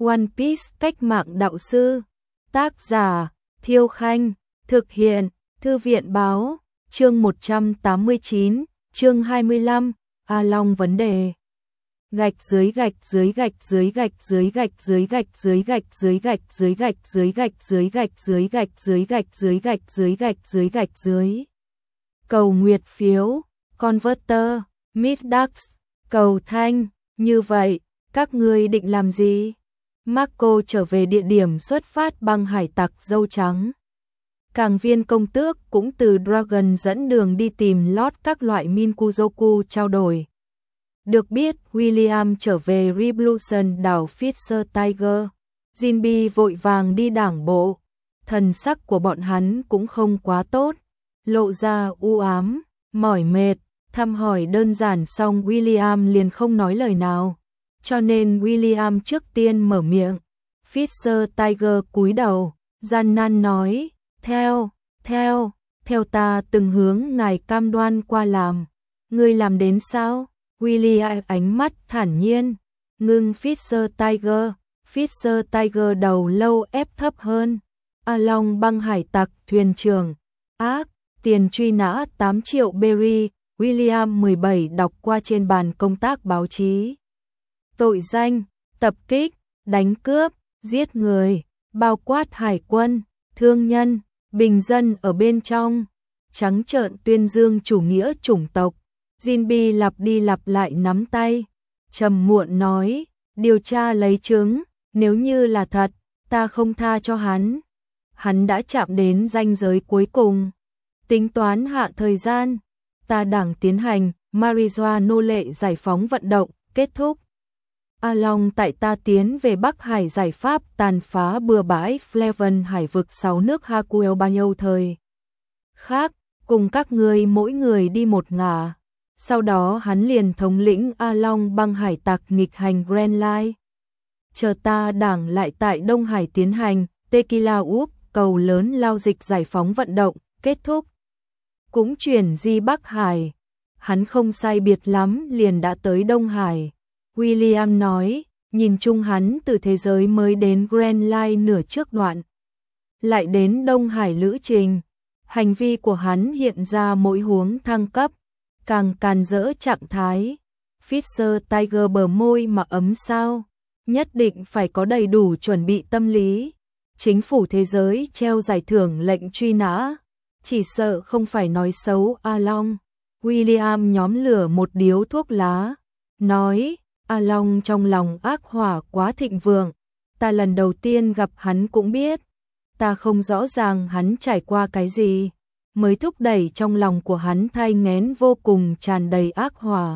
One Piece cách mạng đạo sư. Tác giả Thiêu Khanh. Thực hiện Thư viện Báo. Chương 189, chương 25, A Long vấn đề. Gạch dưới gạch dưới gạch dưới gạch dưới gạch dưới gạch dưới gạch dưới gạch dưới gạch dưới gạch dưới gạch dưới gạch dưới gạch dưới gạch dưới gạch dưới gạch dưới. Cầu nguyệt phiếu, Converter, Miss cầu thanh, như vậy, các ngươi định làm gì? Marco trở về địa điểm xuất phát bằng hải tặc dâu trắng. Càng viên công tước cũng từ Dragon dẫn đường đi tìm lót các loại Minkuzoku trao đổi. Được biết, William trở về Revolution đảo Fisher Tiger. Jinbe vội vàng đi đảng bộ. Thần sắc của bọn hắn cũng không quá tốt, lộ ra u ám, mỏi mệt. Thăm hỏi đơn giản xong William liền không nói lời nào, cho nên William trước tiên mở miệng. Fisher Tiger cúi đầu, gian nan nói, theo ta từng hướng ngài cam đoan qua làm. Ngươi làm đến sao? William ánh mắt thản nhiên, ngưng Fisher Tiger đầu lâu ép thấp hơn. A Long băng hải tặc thuyền trưởng, ác, tiền truy nã 8 triệu berry. William 17 đọc qua trên bàn công tác báo chí. Tội danh, tập kích, đánh cướp, giết người, bao quát hải quân, thương nhân, bình dân ở bên trong, trắng trợn tuyên dương chủ nghĩa chủng tộc. Jinbe lặp đi lặp lại nắm tay, trầm muộn nói, điều tra lấy chứng, nếu như là thật, ta không tha cho hắn. Hắn đã chạm đến ranh giới cuối cùng. Tính toán hạ thời gian, ta đảng tiến hành, marijuana nô lệ giải phóng vận động, kết thúc. A Long tại ta tiến về Bắc Hải giải pháp tàn phá bừa bãi Fleven hải vực 6 nước Hakuel bao nhiêu thời. Khác, cùng các ngươi mỗi người đi một ngả. Sau đó hắn liền thống lĩnh A Long băng hải tặc nghịch hành Grand Line. Chờ ta đảng lại tại Đông Hải tiến hành, Tequila Úp, cầu lớn lao dịch giải phóng vận động, kết thúc. Cũng chuyển di Bắc Hải. Hắn không sai biệt lắm liền đã tới Đông Hải. William nói, nhìn chung hắn từ thế giới mới đến Grand Line nửa trước đoạn. Lại đến Đông Hải lữ trình. Hành vi của hắn hiện ra mỗi huống thăng cấp, càng càn rỡ trạng thái. Fisher Tiger bờ môi mà ấm sao. Nhất định phải có đầy đủ chuẩn bị tâm lý. Chính phủ thế giới treo giải thưởng lệnh truy nã. Chỉ sợ không phải nói xấu A Long. William nhóm lửa một điếu thuốc lá, nói, A Long trong lòng ác hỏa quá thịnh vượng. Ta lần đầu tiên gặp hắn cũng biết. Ta không rõ ràng hắn trải qua cái gì, mới thúc đẩy trong lòng của hắn thai nghén vô cùng tràn đầy ác hỏa.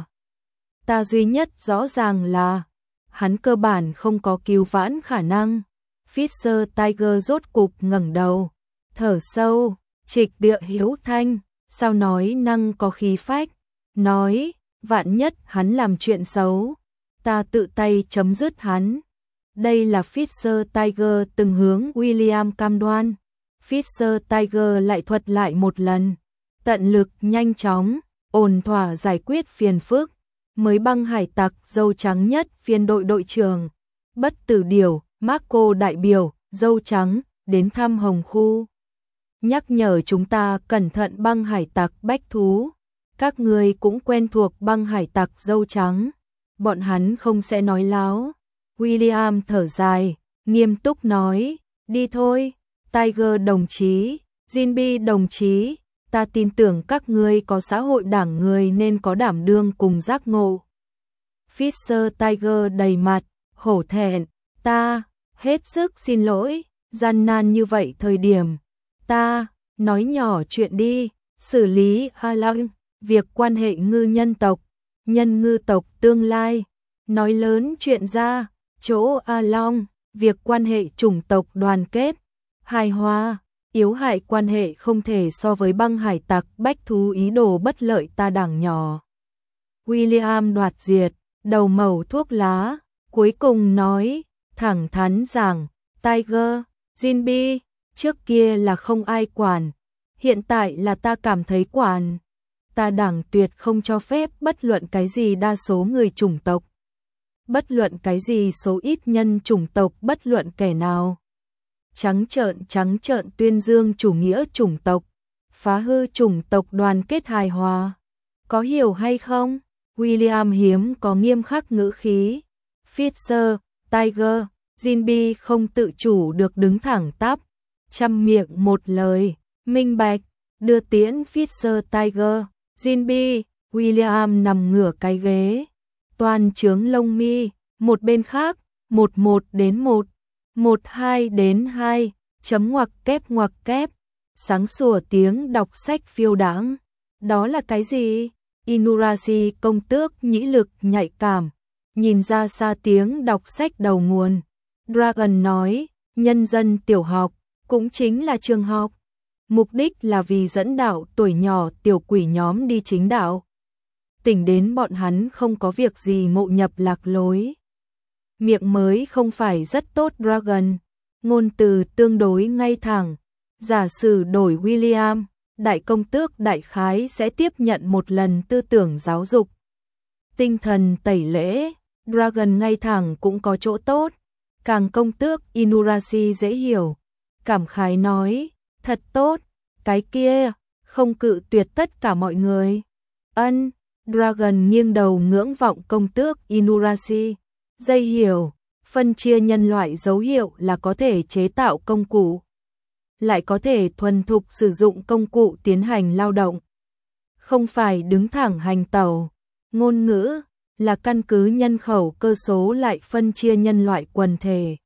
Ta duy nhất rõ ràng là, hắn cơ bản không có cứu vãn khả năng. Fisher Tiger rốt cục ngẩng đầu, thở sâu. Trịch địa hiếu thanh, sao nói năng có khí phách, nói, vạn nhất hắn làm chuyện xấu, ta tự tay chấm dứt hắn. Đây là Fisher Tiger từng hướng William cam đoan. Fisher Tiger lại thuật lại một lần, tận lực nhanh chóng, ổn thỏa giải quyết phiền phức. Mới băng hải tặc dâu trắng nhất phiên đội đội trưởng, bất tử điểu, Marco đại biểu, dâu trắng, đến thăm Hồng Khu. Nhắc nhở chúng ta cẩn thận băng hải tặc bách thú. Các người cũng quen thuộc băng hải tặc dâu trắng. Bọn hắn không sẽ nói láo. William thở dài, nghiêm túc nói, đi thôi, Tiger đồng chí, Jinbe đồng chí, ta tin tưởng các ngươi có xã hội đảng người nên có đảm đương cùng giác ngộ. Fisher Tiger đầy mặt, hổ thẹn, ta, hết sức xin lỗi, gian nan như vậy thời điểm. Ta, nói nhỏ chuyện đi, xử lý A Long, việc quan hệ ngư nhân tộc, nhân ngư tộc tương lai. Nói lớn chuyện ra, chỗ A Long, việc quan hệ chủng tộc đoàn kết, hài hòa, yếu hại quan hệ không thể so với băng hải tặc bách thú ý đồ bất lợi ta đảng nhỏ. William đoạt diệt, đầu mẩu thuốc lá, cuối cùng nói, thẳng thắn rằng, Tiger, Jinbe, trước kia là không ai quản, hiện tại là ta cảm thấy quản. Ta đảng tuyệt không cho phép bất luận cái gì đa số người chủng tộc. bất luận cái gì số ít nhân chủng tộc bất luận kẻ nào. Trắng trợn tuyên dương chủ nghĩa chủng tộc, phá hư chủng tộc đoàn kết hài hòa. Có hiểu hay không? William hiếm có nghiêm khắc ngữ khí. Fisher, Tiger, Jinby không tự chủ được đứng thẳng tắp, trăm miệng một lời, minh bạch, đưa tiễn Fisher Tiger, Jinby, William nằm ngửa cái ghế, toàn trướng lông mi, một bên khác, 11 đến 1, 12 đến 2, chấm ngoặc kép, sáng sủa tiếng đọc sách phiêu đãng. Đó là cái gì? Inurashi công tước nhĩ lực nhạy cảm, nhìn ra xa tiếng đọc sách đầu nguồn. Dragon nói, nhân dân tiểu học, cũng chính là trường học. Mục đích là vì dẫn đạo tuổi nhỏ tiểu quỷ nhóm đi chính đạo. Tỉnh đến bọn hắn không có việc gì ngộ nhập lạc lối. Miệng mới không phải rất tốt Dragon, ngôn từ tương đối ngay thẳng. Giả sử đổi William, đại công tước đại khái sẽ tiếp nhận một lần tư tưởng giáo dục. Tinh thần tẩy lễ, Dragon ngay thẳng cũng có chỗ tốt. Càng công tước Inurashi dễ hiểu. Cảm khái nói, thật tốt, cái kia, không cự tuyệt tất cả mọi người. Ân, Dragon nghiêng đầu ngưỡng vọng công tước Inurashi. Dây hiểu, phân chia nhân loại dấu hiệu là có thể chế tạo công cụ, lại có thể thuần thục sử dụng công cụ tiến hành lao động. Không phải đứng thẳng hành tẩu, ngôn ngữ là căn cứ nhân khẩu cơ số lại phân chia nhân loại quần thể.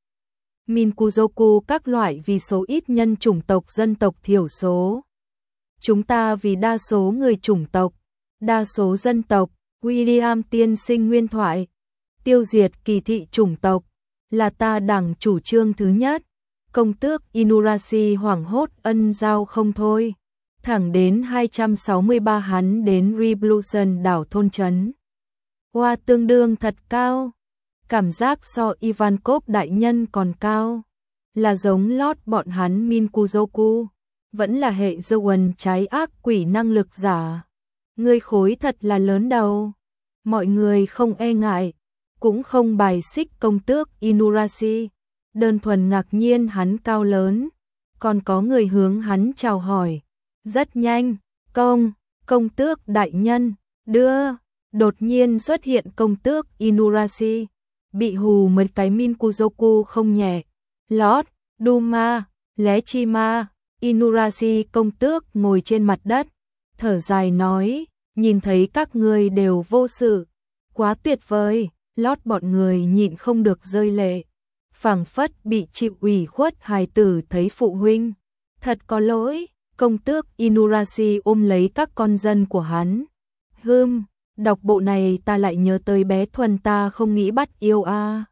Minkuzoku các loại vì số ít nhân chủng tộc dân tộc thiểu số. Chúng ta vì đa số người chủng tộc, đa số dân tộc. William tiên sinh nguyên thoại. Tiêu diệt kỳ thị chủng tộc là ta đảng chủ trương thứ nhất. Công tước Inurashi hoảng hốt ân giao không thôi. Thẳng đến 263 hắn đến Revolution đảo thôn trấn. Hoa tương đương thật cao. Cảm giác so Ivankov đại nhân còn cao. Là giống lót bọn hắn Minkuzoku. Vẫn là hệ Zoan trái ác quỷ năng lực giả. Người khối thật là lớn đầu. Mọi người không e ngại, cũng không bài xích công tước Inurashi. Đơn thuần ngạc nhiên hắn cao lớn. Còn có người hướng hắn chào hỏi. Rất nhanh, công tước đại nhân, đưa. Đột nhiên xuất hiện công tước Inurashi. Bị hù mấy cái Minkuzoku không nhẹ. Lord, Duma, Lechima, Inurashi công tước ngồi trên mặt đất. Thở dài nói, nhìn thấy các người đều vô sự. Quá tuyệt vời, Lord bọn người nhịn không được rơi lệ. Phảng phất bị chịu ủy khuất hài tử thấy phụ huynh. Thật có lỗi, công tước Inurashi ôm lấy các con dân của hắn. Đọc bộ này ta lại nhớ tới bé Thuần ta không nghĩ bắt yêu a.